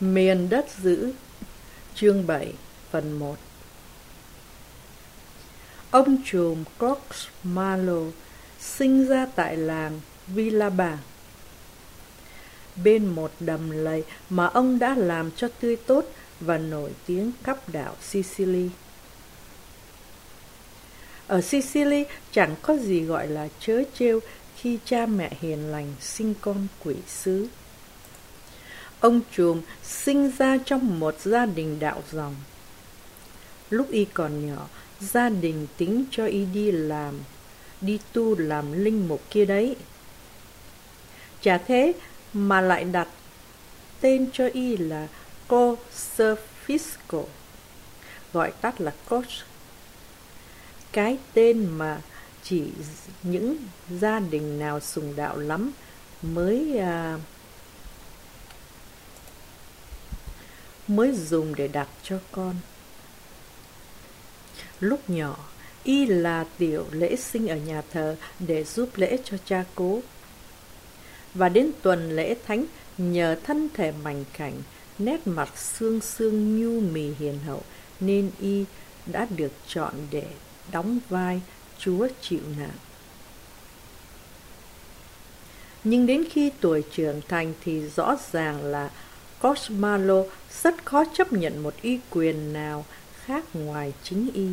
Miền đất dữ. Chương 7 phần 1. Ông trùm George Marlowe sinh ra tại làng Villaba, bên một đầm lầy mà ông đã làm cho tươi tốt và nổi tiếng khắp đảo Sicily. Ở Sicily chẳng có gì gọi là trớ trêu khi cha mẹ hiền lành sinh con quỷ sứ. Ông trùm sinh ra trong một gia đình đạo dòng. Lúc y còn nhỏ, gia đình tính cho y đi tu làm linh mục kia đấy. Chả thế mà lại đặt tên cho y là Cosfisco, gọi tắt là Cos. Cái tên mà chỉ những gia đình nào sùng đạo lắm mới dùng để đặt cho con. Lúc nhỏ, y là tiểu lễ sinh ở nhà thờ để giúp lễ cho cha cố. Và đến tuần lễ thánh, nhờ thân thể mảnh khảnh, nét mặt xương xương nhu mì hiền hậu, nên y đã được chọn để đóng vai Chúa chịu nạn. Nhưng đến khi tuổi trưởng thành thì rõ ràng là George Marlowe rất khó chấp nhận một uy quyền nào khác ngoài chính y.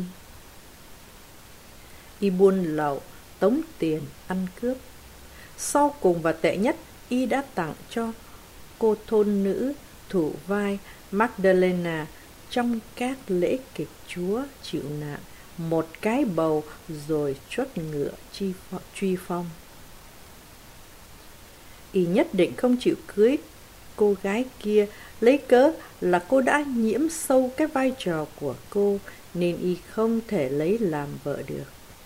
Y buôn lậu, tống tiền, ăn cướp. Sau cùng và tệ nhất, y đã tặng cho cô thôn nữ thủ vai Magdalena trong các lễ kịch Chúa chịu nạn một cái bầu rồi chuất ngựa truy phong. Y nhất định không chịu cưới cô gái kia, lấy cớ là cô đã nhiễm sâu cái vai trò của cô, nên y không thể lấy làm vợ được.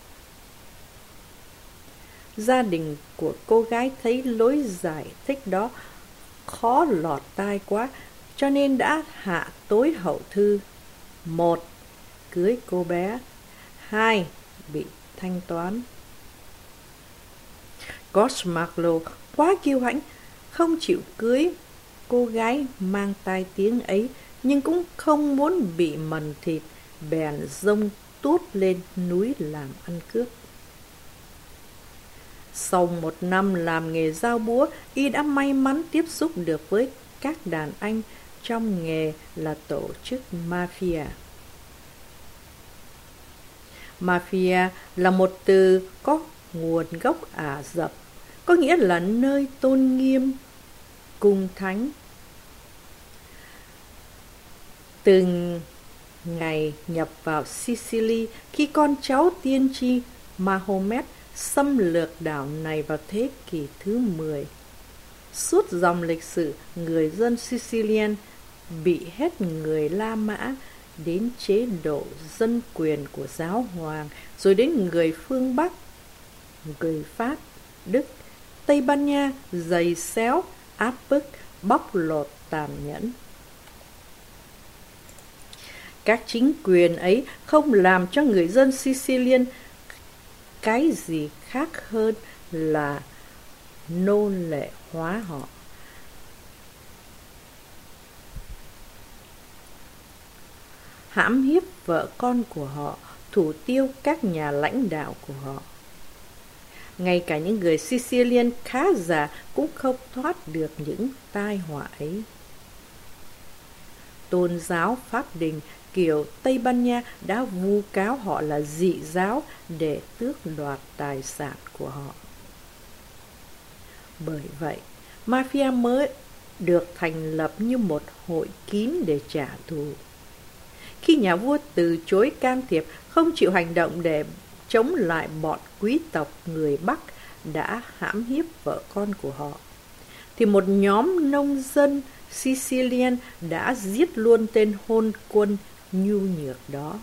Gia đình của cô gái thấy lối giải thích đó khó lọt tai quá, cho nên đã hạ tối hậu thư: 1. Cưới cô bé. 2. Bị thanh toán. George Marlowe quá kiêu hãnh, không chịu cưới cô gái mang tai tiếng ấy, nhưng cũng không muốn bị mần thịt, bèn dông tút lên núi làm ăn cướp. Sau 1 năm làm nghề dao búa, y đã may mắn tiếp xúc được với các đàn anh trong nghề là tổ chức mafia. Mafia là một từ có nguồn gốc Ả Rập, có nghĩa là nơi tôn nghiêm, cung thánh. Từ ngày nhập vào Sicily, khi con cháu tiên tri Mahomet xâm lược đảo này vào thế kỷ thứ 10, suốt dòng lịch sử, người dân Sicilian bị hết người La Mã đến chế độ dân quyền của giáo hoàng, rồi đến người phương Bắc, người Pháp, Đức, Tây Ban Nha giày xéo, áp bức, bóc lột tàn nhẫn. Các chính quyền ấy không làm cho người dân Sicilian cái gì khác hơn là nô lệ hóa họ. Hãm hiếp vợ con của họ, thủ tiêu các nhà lãnh đạo của họ. Ngay cả những người Sicilian khá giả cũng không thoát được những tai họa ấy. Tôn giáo Pháp Đình kiểu Tây Ban Nha đã vu cáo họ là dị giáo để tước đoạt tài sản của họ. Bởi vậy, mafia mới được thành lập như một hội kín để trả thù. Khi nhà vua từ chối can thiệp, không chịu hành động để chống lại bọn quý tộc người Bắc đã hãm hiếp vợ con của họ, thì một nhóm nông dân Sicilian đã giết luôn tên hôn quân nhu nhược đó.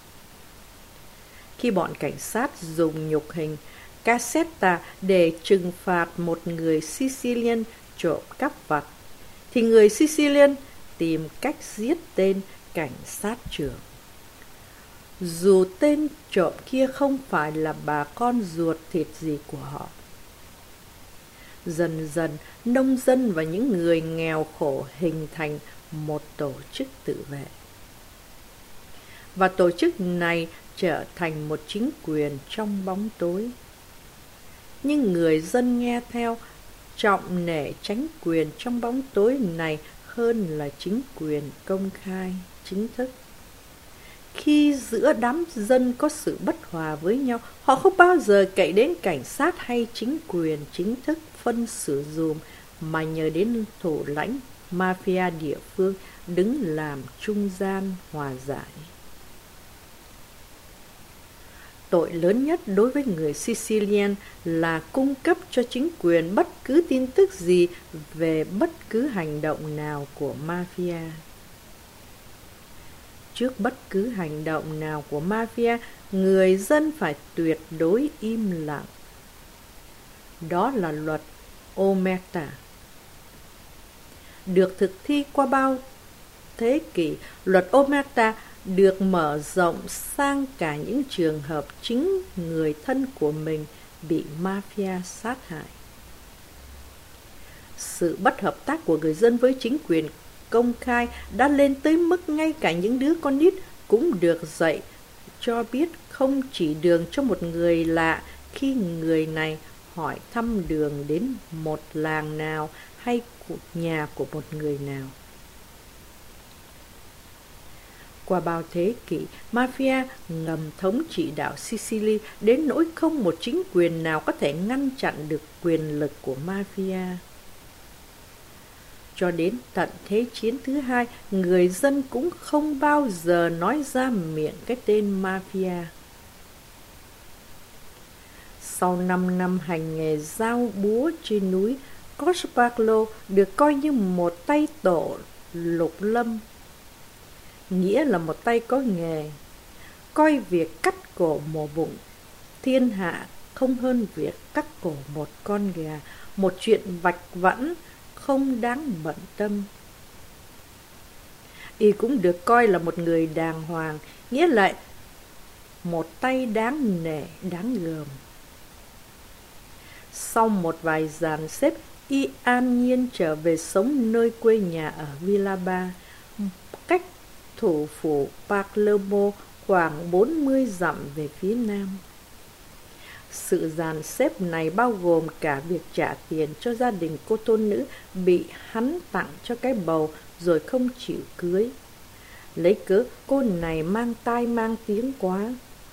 Khi bọn cảnh sát dùng nhục hình Cassetta để trừng phạt một người Sicilian trộm cắp vặt, thì người Sicilian tìm cách giết tên cảnh sát trưởng. Dù tên trộm kia không phải là bà con ruột thịt gì của họ. Dần dần, nông dân và những người nghèo khổ hình thành một tổ chức tự vệ. Và tổ chức này trở thành một chính quyền trong bóng tối. Nhưng người dân nghe theo, trọng nể chánh quyền trong bóng tối này hơn là chính quyền công khai, chính thức. Khi giữa đám dân có sự bất hòa với nhau, họ không bao giờ cậy đến cảnh sát hay chính quyền chính thức phân xử dùm, mà nhờ đến thủ lãnh mafia địa phương đứng làm trung gian hòa giải. Tội lớn nhất đối với người Sicilian là cung cấp cho chính quyền bất cứ tin tức gì về bất cứ hành động nào của mafia. Trước bất cứ hành động nào của mafia, người dân phải tuyệt đối im lặng. Đó là luật Omerta. Được thực thi qua bao thế kỷ, luật Omerta được mở rộng sang cả những trường hợp chính người thân của mình bị mafia sát hại. Sự bất hợp tác của người dân với chính quyền công khai đã lên tới mức ngay cả những đứa con nít cũng được dạy cho biết không chỉ đường cho một người lạ khi người này hỏi thăm đường đến một làng nào hay nhà của một người nào. Qua bao thế kỷ, mafia ngầm thống trị đảo Sicily đến nỗi không một chính quyền nào có thể ngăn chặn được quyền lực của mafia. Cho đến tận Thế chiến thứ hai, người dân cũng không bao giờ nói ra miệng cái tên mafia. Sau 5 năm hành nghề giao búa trên núi, Cospaclo được coi như một tay tổ lục lâm, nghĩa là một tay có nghề, coi việc cắt cổ mổ bụng thiên hạ không hơn việc cắt cổ một con gà, một chuyện vạch vãnh không đáng bận tâm. Y cũng được coi là một người đàng hoàng, nghĩa là một tay đáng nể, đáng gờm. Sau một vài dàn xếp, Y an nhiên trở về sống nơi quê nhà ở Villaba, cách thủ phủ Palermo khoảng 40 dặm về phía nam. Sự dàn xếp này bao gồm cả việc trả tiền cho gia đình cô tôn nữ bị hắn tặng cho cái bầu rồi không chịu cưới, lấy cớ cô này mang tai mang tiếng quá.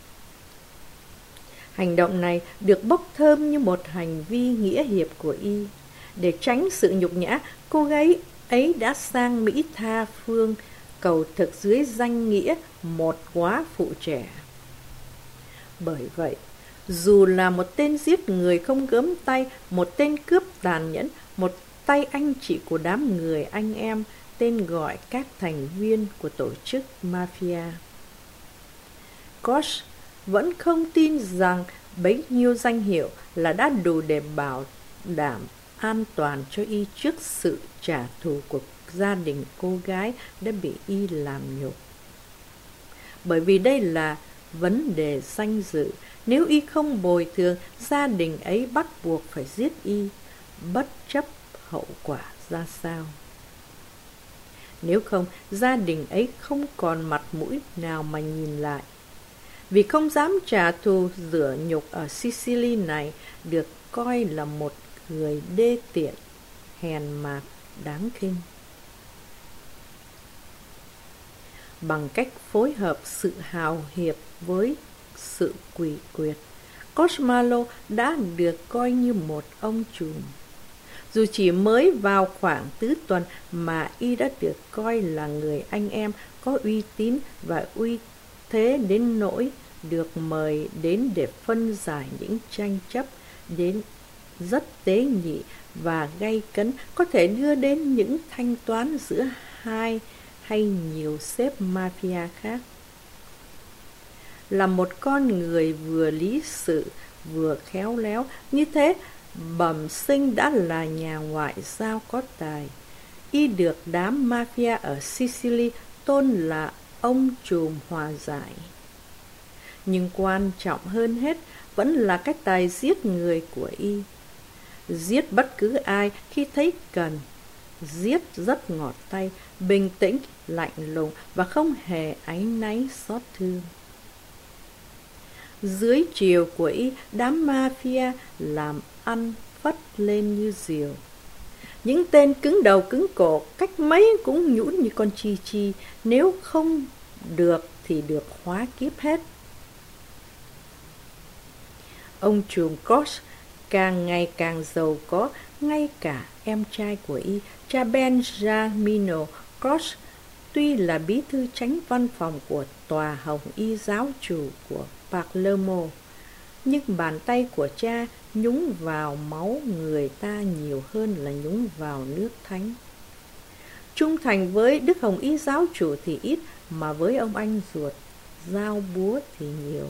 Hành động này được bốc thơm như một hành vi nghĩa hiệp của Y. Để tránh sự nhục nhã, cô gái ấy đã sang Mỹ tha phương, cầu thực dưới danh nghĩa một góa phụ trẻ. Bởi vậy, dù là một tên giết người không gớm tay, một tên cướp tàn nhẫn, một tay anh chị của đám người anh em, tên gọi các thành viên của tổ chức mafia, Koch vẫn không tin rằng bấy nhiêu danh hiệu là đã đủ để bảo đảm an toàn cho Y trước sự trả thù của gia đình cô gái đã bị Y làm nhục. Bởi vì đây là vấn đề danh dự, nếu Y không bồi thường, gia đình ấy bắt buộc phải giết Y, bất chấp hậu quả ra sao. Nếu không, gia đình ấy không còn mặt mũi nào mà nhìn lại. Vì không dám trả thù rửa nhục ở Sicily này được coi là một người đê tiện, hèn mạt, đáng khinh. Bằng cách phối hợp sự hào hiệp với sự quỷ quyệt, Cosmalo đã được coi như một ông trùm. Dù chỉ mới vào khoảng tứ tuần mà Y đã được coi là người anh em có uy tín và uy thế đến nỗi được mời đến để phân giải những tranh chấp đến rất tế nhị và gay cấn, có thể đưa đến những thanh toán giữa hai hay nhiều sếp mafia khác. Là một con người vừa lý sự vừa khéo léo, như thế bẩm sinh đã là nhà ngoại giao có tài. Y được đám mafia ở Sicily tôn là ông trùm hòa giải. Nhưng quan trọng hơn hết vẫn là cái tài giết người của Y. Giết bất cứ ai khi thấy cần, giết rất ngọt tay, bình tĩnh, lạnh lùng và không hề áy náy xót thương. Dưới chiều của y, đám mafia làm ăn phất lên như diều. Những tên cứng đầu cứng cổ, cách mấy cũng nhũn như con chi chi, nếu không được thì được hóa kiếp hết. Ông trùm Koch càng ngày càng giàu có, ngay cả em trai của y, cha Benjamino Koch, tuy là bí thư chánh văn phòng của tòa hồng y giáo chủ của Palermo, nhưng bàn tay của cha nhúng vào máu người ta nhiều hơn là nhúng vào nước thánh. Trung thành với Đức Hồng Y giáo chủ thì ít, mà với ông anh ruột, dao búa thì nhiều.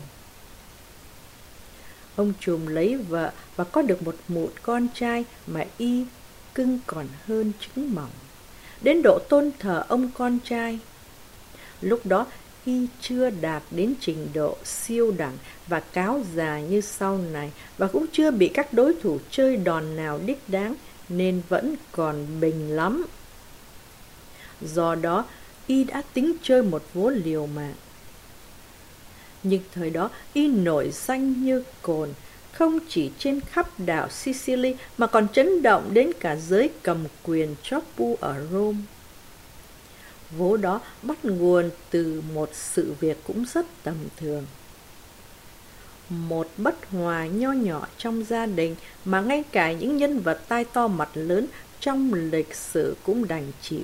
Ông trùm lấy vợ và có được một mụn con trai mà y cưng còn hơn trứng mỏng, đến độ tôn thờ ông con trai. Lúc đó y chưa đạt đến trình độ siêu đẳng và cáo già như sau này, và cũng chưa bị các đối thủ chơi đòn nào đích đáng, nên vẫn còn bình lắm. Do đó, y đã tính chơi một vố liều mạng. Nhưng thời đó, y nổi danh như cồn, không chỉ trên khắp đảo Sicily mà còn chấn động đến cả giới cầm quyền Choppu ở Rome. Vố đó bắt nguồn từ một sự việc cũng rất tầm thường. Một bất hòa nho nhỏ trong gia đình mà ngay cả những nhân vật tai to mặt lớn trong lịch sử cũng đành chịu.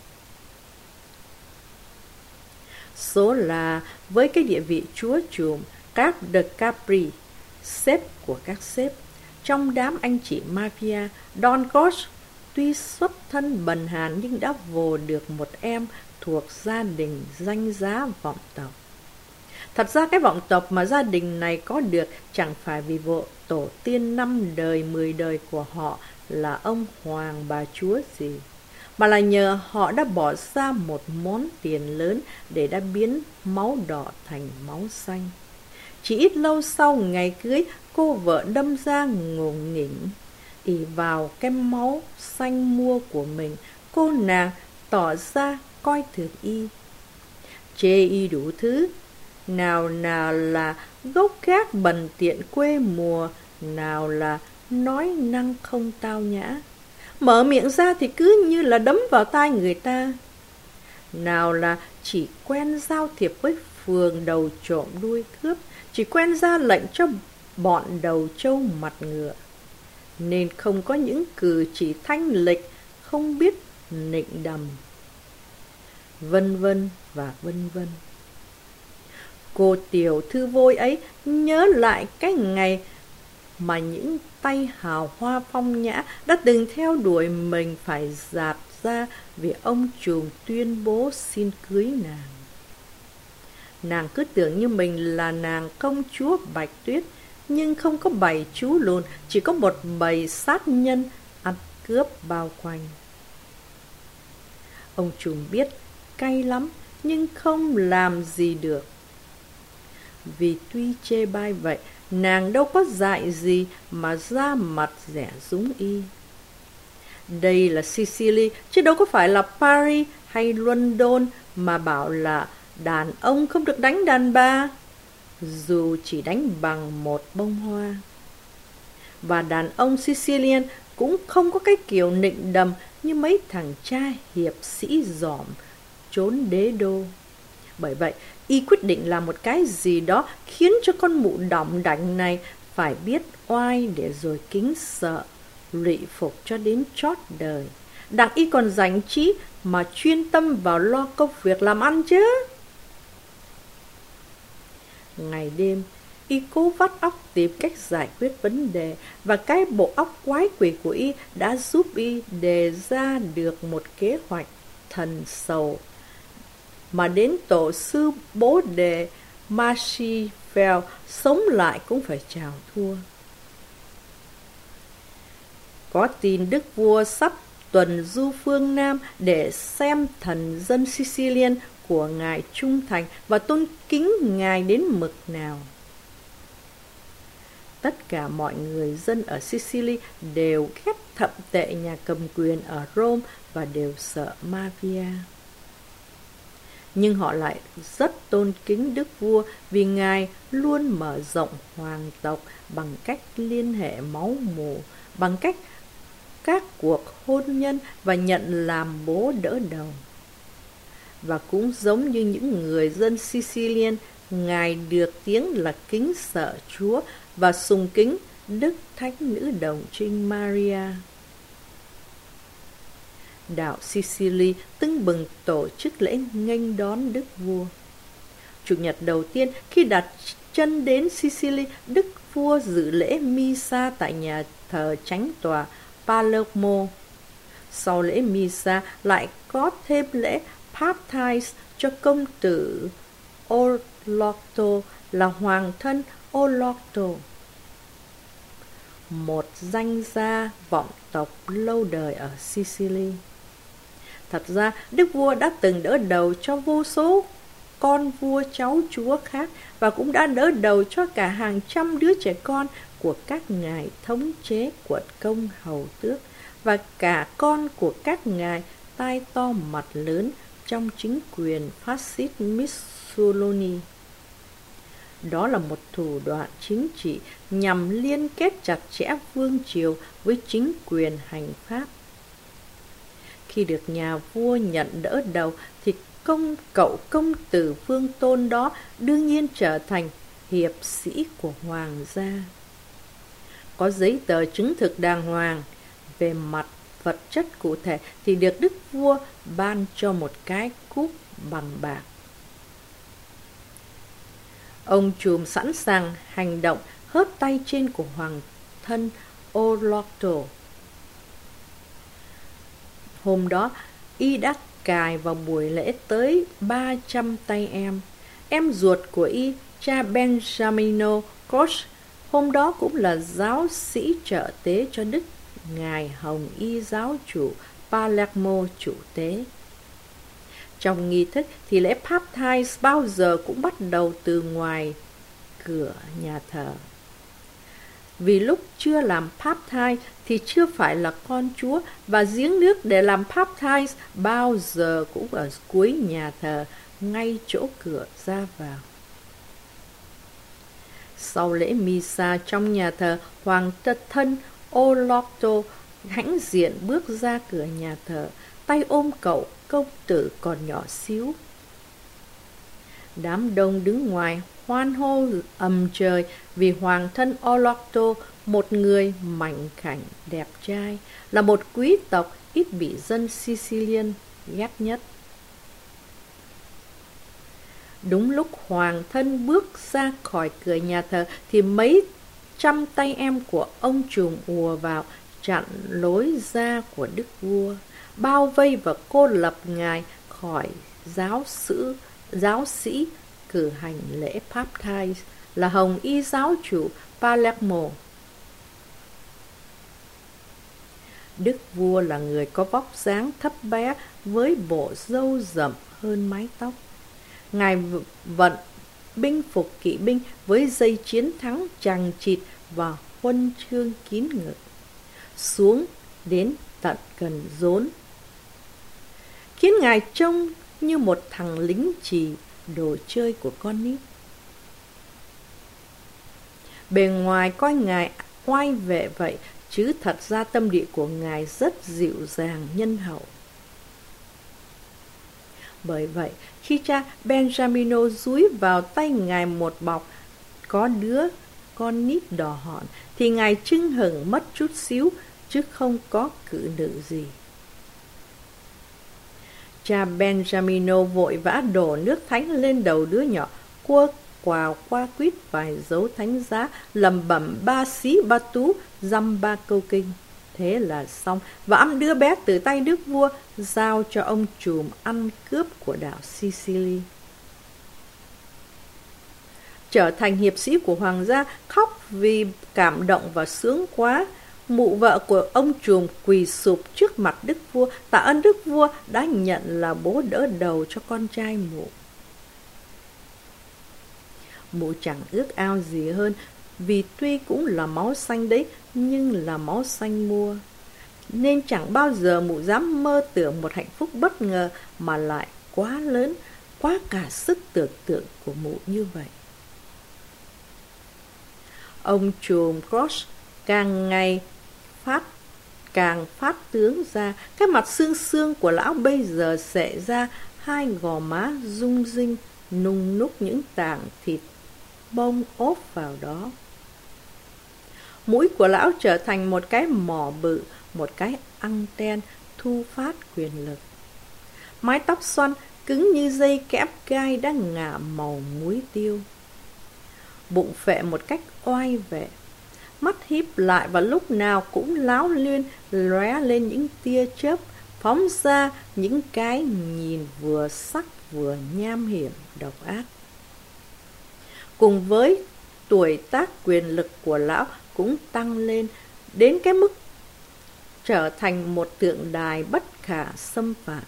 Số là với cái địa vị chúa trùm, Cap de Capri, sếp của các sếp, trong đám anh chị mafia, Don Koch tuy xuất thân bần hàn nhưng đã vồ được một em thuộc gia đình danh giá vọng tộc. Thật ra cái vọng tộc mà gia đình này có được chẳng phải vì vợ tổ tiên 5 đời 10 đời của họ là ông hoàng bà chúa gì, mà là nhờ họ đã bỏ ra một món tiền lớn để đã biến máu đỏ thành máu xanh. Chỉ ít lâu sau ngày cưới, cô vợ đâm ra ngổ nghĩnh, ỷ vào cái máu xanh mua của mình, cô nàng tỏ ra coi thường y, chê y đủ thứ, nào là gốc gác bần tiện quê mùa, nào là nói năng không tao nhã, mở miệng ra thì cứ như là đấm vào tai người ta, nào là chỉ quen giao thiệp với phường đầu trộm đuôi cướp, chỉ quen ra lệnh cho bọn đầu trâu mặt ngựa, nên không có những cử chỉ thanh lịch, không biết nịnh đầm, vân vân và vân vân. Cô tiểu thư vôi ấy nhớ lại cái ngày mà những tay hào hoa phong nhã đã từng theo đuổi mình phải dạt ra vì ông trùm tuyên bố xin cưới nàng. Nàng cứ tưởng như mình là nàng công chúa Bạch Tuyết, nhưng không có bầy chú lùn, chỉ có một bầy sát nhân ăn cướp bao quanh. Ông trùm biết cay lắm, nhưng không làm gì được. Vì tuy chê bai vậy, nàng đâu có dại gì mà ra mặt rẻ rúng y. Đây là Sicily, chứ đâu có phải là Paris hay London mà bảo là đàn ông không được đánh đàn bà, dù chỉ đánh bằng một bông hoa. Và đàn ông Sicilian cũng không có cái kiểu nịnh đầm như mấy thằng cha hiệp sĩ dỏm trốn đế đô. Bởi vậy, y quyết định làm một cái gì đó khiến cho con mụ đỏng đảnh này phải biết oai để rồi kính sợ, lụy phục cho đến chót đời. Đặng y còn dành trí mà chuyên tâm vào lo công việc làm ăn chứ. Ngày đêm, y cố vắt óc tìm cách giải quyết vấn đề, và cái bộ óc quái quỷ của y đã giúp y đề ra được một kế hoạch thần sầu mà đến tổ sư bố đề Machiavelli sống lại cũng phải chào thua. Có tin đức vua sắp tuần du phương Nam để xem thần dân Sicilian của ngài trung thành và tôn kính ngài đến mực nào. Tất cả mọi người dân ở Sicily đều ghét thậm tệ nhà cầm quyền ở Rome và đều sợ Maria. Nhưng họ lại rất tôn kính đức vua vì ngài luôn mở rộng hoàng tộc bằng cách liên hệ máu mủ, bằng cách các cuộc hôn nhân và nhận làm bố đỡ đầu. Và cũng giống như những người dân Sicilian, ngài được tiếng là kính sợ Chúa và sùng kính Đức Thánh Nữ Đồng Trinh Maria. Đảo Sicily tưng bừng tổ chức lễ nghênh đón đức vua. Chủ nhật đầu tiên khi đặt chân đến Sicily, đức vua dự lễ Misa tại nhà thờ chánh tòa Palermo. Sau lễ Misa lại có thêm lễ baptize cho công tử Olorto là hoàng thân Olorto, một danh gia vọng tộc lâu đời ở Sicily. Thật ra, đức vua đã từng đỡ đầu cho vô số con vua cháu chúa khác và cũng đã đỡ đầu cho cả hàng trăm đứa trẻ con của các ngài thống chế quận công hầu tước và cả con của các ngài tai to mặt lớn trong chính quyền phát xít Mussolini. Đó là một thủ đoạn chính trị nhằm liên kết chặt chẽ vương triều với chính quyền hành pháp. Khi được nhà vua nhận đỡ đầu thì cậu công tử vương tôn đó đương nhiên trở thành hiệp sĩ của hoàng gia. Có giấy tờ chứng thực đàng hoàng về mặt vật chất cụ thể thì được đức vua ban cho một cái cúp bằng bạc. Ông trùm sẵn sàng hành động hớt tay trên của hoàng thân Olorto. Hôm đó, y đã cài vào buổi lễ tới 300 tay em. Em ruột của y, cha Benjamino Koch, hôm đó cũng là giáo sĩ trợ tế cho Đức Ngài Hồng Y giáo chủ Palermo chủ tế. Trong nghi thức thì lễ baptize bao giờ cũng bắt đầu từ ngoài cửa nhà thờ. Vì lúc chưa làm baptize thì chưa phải là con Chúa, và giếng nước để làm baptize bao giờ cũng ở cuối nhà thờ, ngay chỗ cửa ra vào. Sau lễ Misa trong nhà thờ, hoàng thân Olorto hãnh diện bước ra cửa nhà thờ, tay ôm cậu công tử còn nhỏ xíu. Đám đông đứng ngoài hoan hô ầm trời vì hoàng thân Olorto, một người mảnh khảnh đẹp trai, là một quý tộc ít bị dân Sicilian ghét nhất. Đúng lúc hoàng thân bước ra khỏi cửa nhà thờ thì mấy trăm tay em của ông trùm ùa vào, chặn lối ra của đức vua, bao vây và cô lập ngài khỏi giáo sĩ cử hành lễ baptize là Hồng Y giáo chủ Palermo. Đức vua là người có vóc dáng thấp bé với bộ râu rậm hơn mái tóc. Ngài vận binh phục kỵ binh với dây chiến thắng chằng chịt và huân chương kín ngực, xuống đến tận gần rốn, khiến ngài trông như một thằng lính chì, đồ chơi của con nít. Bề ngoài coi ngài oai vệ vậy, chứ thật ra tâm địa của ngài rất dịu dàng nhân hậu. Bởi vậy, khi cha Benjamino dúi vào tay ngài một bọc có đứa con nít đỏ hòn, thì ngài chưng hửng mất chút xíu, chứ không có cự nữ gì. Cha Benjamino vội vã đổ nước thánh lên đầu đứa nhỏ, cua quào qua quýt vài dấu thánh giá, lẩm bẩm ba xí ba tú, dăm ba câu kinh. Thế là xong, và ẵm đứa bé từ tay đức vua, giao cho ông trùm ăn cướp của đảo Sicily. Trở thành hiệp sĩ của hoàng gia, khóc vì cảm động và sướng quá, mụ vợ của ông trùm quỳ sụp trước mặt đức vua, tạ ơn đức vua đã nhận là bố đỡ đầu cho con trai mụ. Mụ chẳng ước ao gì hơn, vì tuy cũng là máu xanh đấy, nhưng là máu xanh mua. nên chẳng bao giờ mụ dám mơ tưởng một hạnh phúc bất ngờ mà lại quá lớn, quá cả sức tưởng tượng của mụ như vậy. Ông trùm Crouch càng phát tướng ra, cái mặt xương xương của lão bây giờ xệ ra, hai gò má rung rinh, nung núc những tảng thịt bông ốp vào đó. Mũi của lão trở thành một cái mỏ bự, một cái anten thu phát quyền lực. Mái tóc xoăn cứng như dây kẽm gai đang ngả màu muối tiêu. Bụng phệ một cách oai vệ, mắt híp lại và lúc nào cũng láo liên lóe lên những tia chớp, phóng ra những cái nhìn vừa sắc vừa nham hiểm độc ác. Cùng với tuổi tác quyền lực của lão cũng tăng lên đến cái mức trở thành một tượng đài bất khả xâm phạm.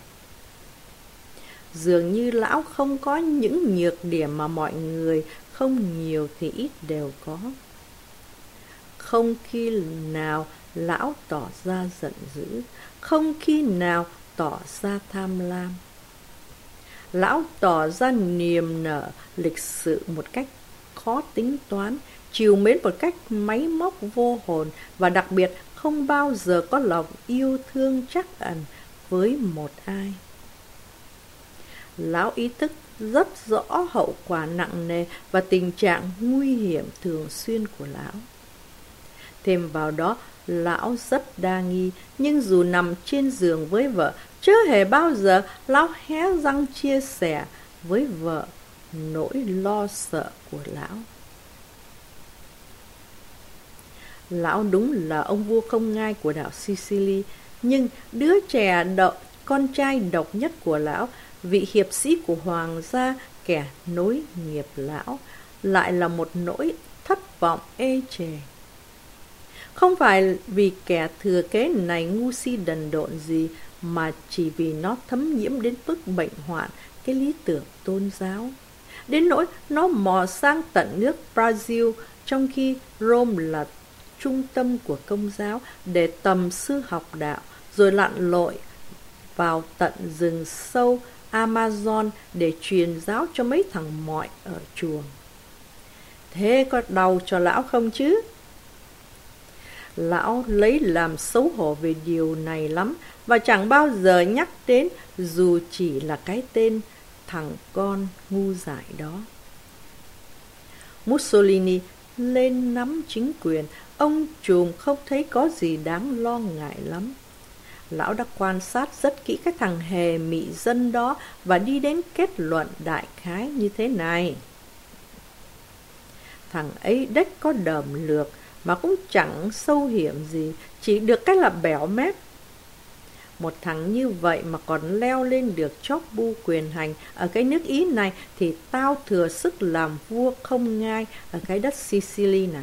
Dường như lão không có những nhược điểm mà mọi người không nhiều thì ít đều có. Không khi nào lão tỏ ra giận dữ, không khi nào tỏ ra tham lam. Lão tỏ ra niềm nở lịch sự một cách khó tính toán, trìu mến một cách máy móc vô hồn, và đặc biệt không bao giờ có lòng yêu thương trắc ẩn với một ai. Lão ý thức rất rõ hậu quả nặng nề và tình trạng nguy hiểm thường xuyên của lão. Thêm vào đó, lão rất đa nghi, nhưng dù nằm trên giường với vợ, chưa hề bao giờ lão hé răng chia sẻ với vợ nỗi lo sợ của lão. Lão đúng là ông vua không ngai của đảo Sicily, nhưng đứa con trai độc nhất của lão, vị hiệp sĩ của hoàng gia, kẻ nối nghiệp lão, lại là một nỗi thất vọng ê chề. Không phải vì kẻ thừa kế này ngu si đần độn gì, mà chỉ vì nó thấm nhiễm đến mức bệnh hoạn cái lý tưởng tôn giáo, đến nỗi nó mò sang tận nước Brazil, trong khi Rome là trung tâm của công giáo, để tầm sư học đạo, rồi lặn lội vào tận rừng sâu Amazon để truyền giáo cho mấy thằng mọi ở chuồng. Thế có đau cho lão không chứ? Lão lấy làm xấu hổ về điều này lắm, và chẳng bao giờ nhắc đến dù chỉ là cái tên thằng con ngu dại đó. Mussolini lên nắm chính quyền, ông trùm không thấy có gì đáng lo ngại lắm. Lão đã quan sát rất kỹ cái thằng hề mị dân đó và đi đến kết luận đại khái như thế này. Thằng ấy đếch có đờm lược, mà cũng chẳng sâu hiểm gì, chỉ được cái là bẻo mép. Một thằng như vậy mà còn leo lên được chóp bu quyền hành ở cái nước Ý này thì tao thừa sức làm vua không ngai ở cái đất Sicily này.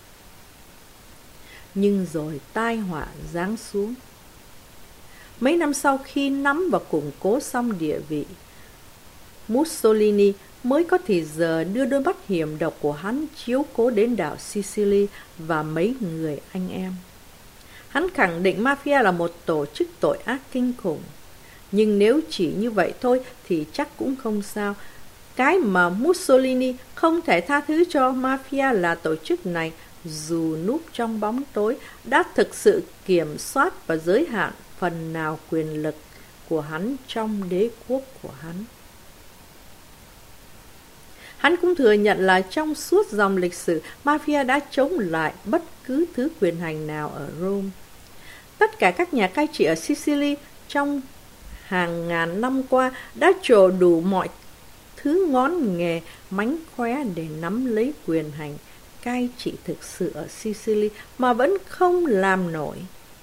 Nhưng rồi tai họa giáng xuống. Mấy năm sau khi nắm và củng cố xong địa vị, Mussolini mới có thì giờ đưa đôi mắt hiểm độc của hắn chiếu cố đến đảo Sicily và mấy người anh em. Hắn khẳng định mafia là một tổ chức tội ác kinh khủng. Nhưng nếu chỉ như vậy thôi thì chắc cũng không sao. Cái mà Mussolini không thể tha thứ cho mafia là tổ chức này, dù núp trong bóng tối, đã thực sự kiểm soát và giới hạn phần nào quyền lực của hắn trong đế quốc của hắn. Hắn cũng thừa nhận là trong suốt dòng lịch sử, mafia đã chống lại bất cứ thứ quyền hành nào ở Rome. Tất cả các nhà cai trị ở Sicily trong hàng ngàn năm qua đã trổ đủ mọi thứ ngón nghề mánh khóe để nắm lấy quyền hành cai trị thực sự ở Sicily mà vẫn không làm nổi.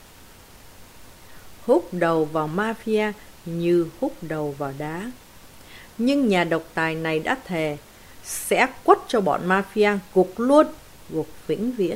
Húc đầu vào mafia như húc đầu vào đá. Nhưng nhà độc tài này đã thề sẽ quất cho bọn mafia gục luôn, gục vĩnh viễn.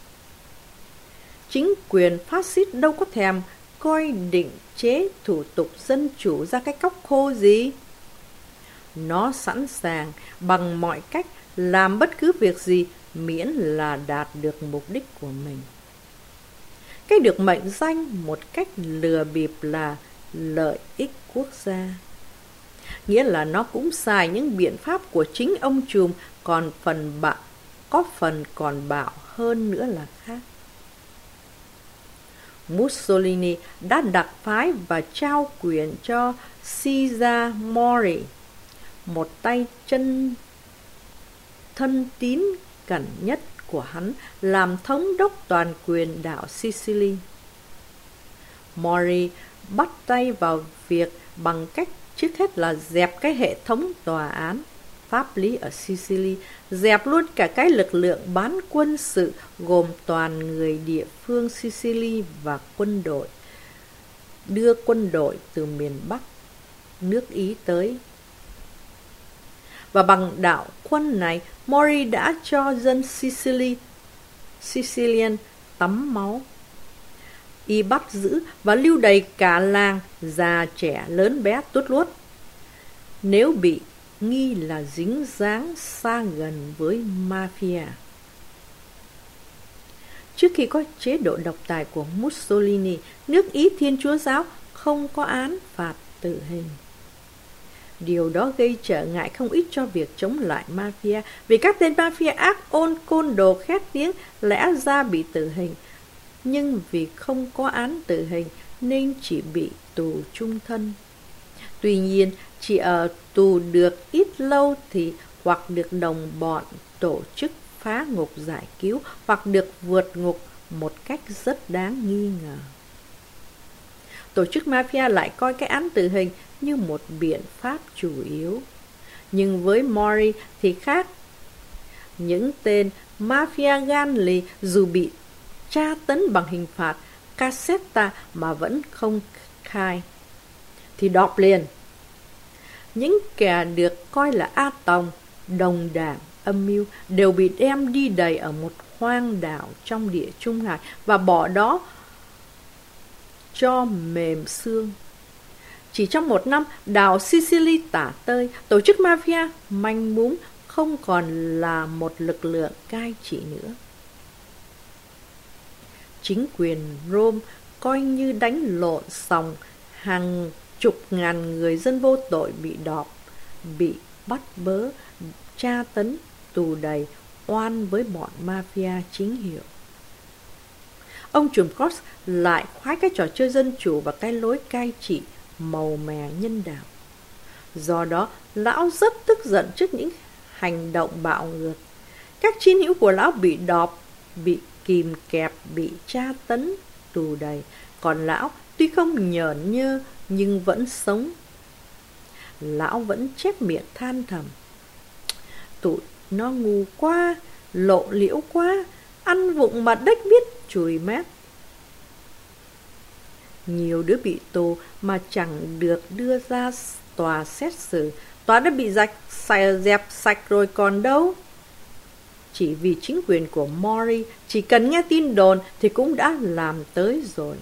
Chính quyền phát xít đâu có thèm coi định chế thủ tục dân chủ ra cái cóc khô gì. Nó sẵn sàng bằng mọi cách làm bất cứ việc gì miễn là đạt được mục đích của mình. cái được mệnh danh một cách lừa bịp là lợi ích quốc gia. Nghĩa là nó cũng xài những biện pháp của chính ông trùm, có phần còn bạo hơn nữa là khác. Mussolini đã đặc phái và trao quyền cho Caesar Mori, một tay chân thân tín cẩn nhất của hắn, làm thống đốc toàn quyền đảo Sicily. Mori bắt tay vào việc bằng cách trước hết là dẹp cái hệ thống tòa án pháp lý ở Sicily, dẹp luôn cả cái lực lượng bán quân sự gồm toàn người địa phương Sicily và quân đội, đưa quân đội từ miền Bắc nước Ý tới. Và bằng đạo quân này, Mori đã cho dân Sicilian tắm máu. Y bắt giữ và lưu đày cả làng, già trẻ lớn bé tuốt luốt, nếu bị nghi là dính dáng xa gần với mafia. Trước khi có chế độ độc tài của Mussolini, nước Ý Thiên Chúa giáo không có án phạt tử hình. Điều đó gây trở ngại không ít cho việc chống lại mafia, vì các tên mafia ác ôn côn đồ khét tiếng lẽ ra bị tử hình, nhưng vì không có án tử hình nên chỉ bị tù chung thân. Tuy nhiên, chỉ ở tù được ít lâu thì hoặc được đồng bọn tổ chức phá ngục giải cứu, hoặc được vượt ngục một cách rất đáng nghi ngờ. Tổ chức mafia lại coi cái án tử hình như một biện pháp chủ yếu. Nhưng với Mori thì khác. Những tên mafia gan lì dù bị tra tấn bằng hình phạt cassetta mà vẫn không khai thì đọp liền. Những kẻ được coi là A Tòng, đồng đảng, âm mưu đều bị đem đi đầy ở một hoang đảo trong Địa Trung Hải và bỏ đó cho mềm xương. Chỉ trong một năm, đảo Sicily tả tơi, tổ chức mafia manh mún không còn là một lực lượng cai trị nữa. Chính quyền Rome coi như đánh lộn xong, hàng chục ngàn người dân vô tội bị đọp, bị bắt bớ, tra tấn, tù đầy, oan với bọn mafia chính hiệu. Ông trùm Cross lại khoái cái trò chơi dân chủ và cái lối cai trị màu mè nhân đạo. Do đó, lão rất tức giận trước những hành động bạo ngược. Các chiến hữu của lão bị đọp, bị kìm kẹp, bị tra tấn, tù đầy. Còn lão tuy không nhởn nhơ nhưng vẫn sống. Lão vẫn chép miệng than thầm: tụi nó ngu quá, lộ liễu quá, ăn vụng mà đếch biết chùi mép. Nhiều đứa bị tù mà chẳng được đưa ra tòa xét xử, tòa đã bị dẹp sạch rồi còn đâu. Chỉ vì chính quyền của Mori chỉ cần nghe tin đồn thì cũng đã làm tới rồi.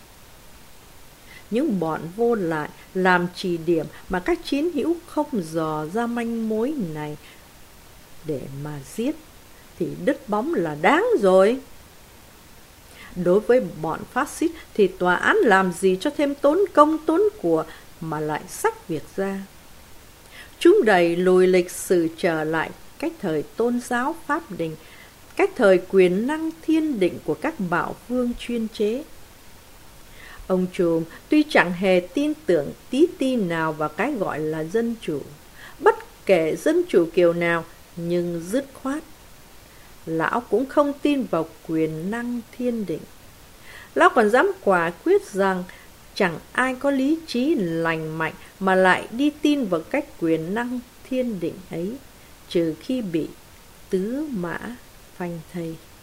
Những bọn vô lại làm chỉ điểm mà các chiến hữu không dò ra manh mối này để mà giết thì đứt bóng là đáng rồi. Đối với bọn phát xít thì tòa án làm gì cho thêm tốn công tốn của mà lại xách việc ra. Chúng đẩy lùi lịch sử trở lại cách thời tôn giáo Pháp Đình, cách thời quyền năng thiên định của các bạo vương chuyên chế. Ông trùm tuy chẳng hề tin tưởng tí ti nào vào cái gọi là dân chủ, bất kể dân chủ kiểu nào, nhưng dứt khoát lão cũng không tin vào quyền năng thiên định. Lão còn dám quả quyết rằng chẳng ai có lý trí lành mạnh mà lại đi tin vào cách quyền năng thiên định ấy, trừ khi bị tứ mã phanh thây.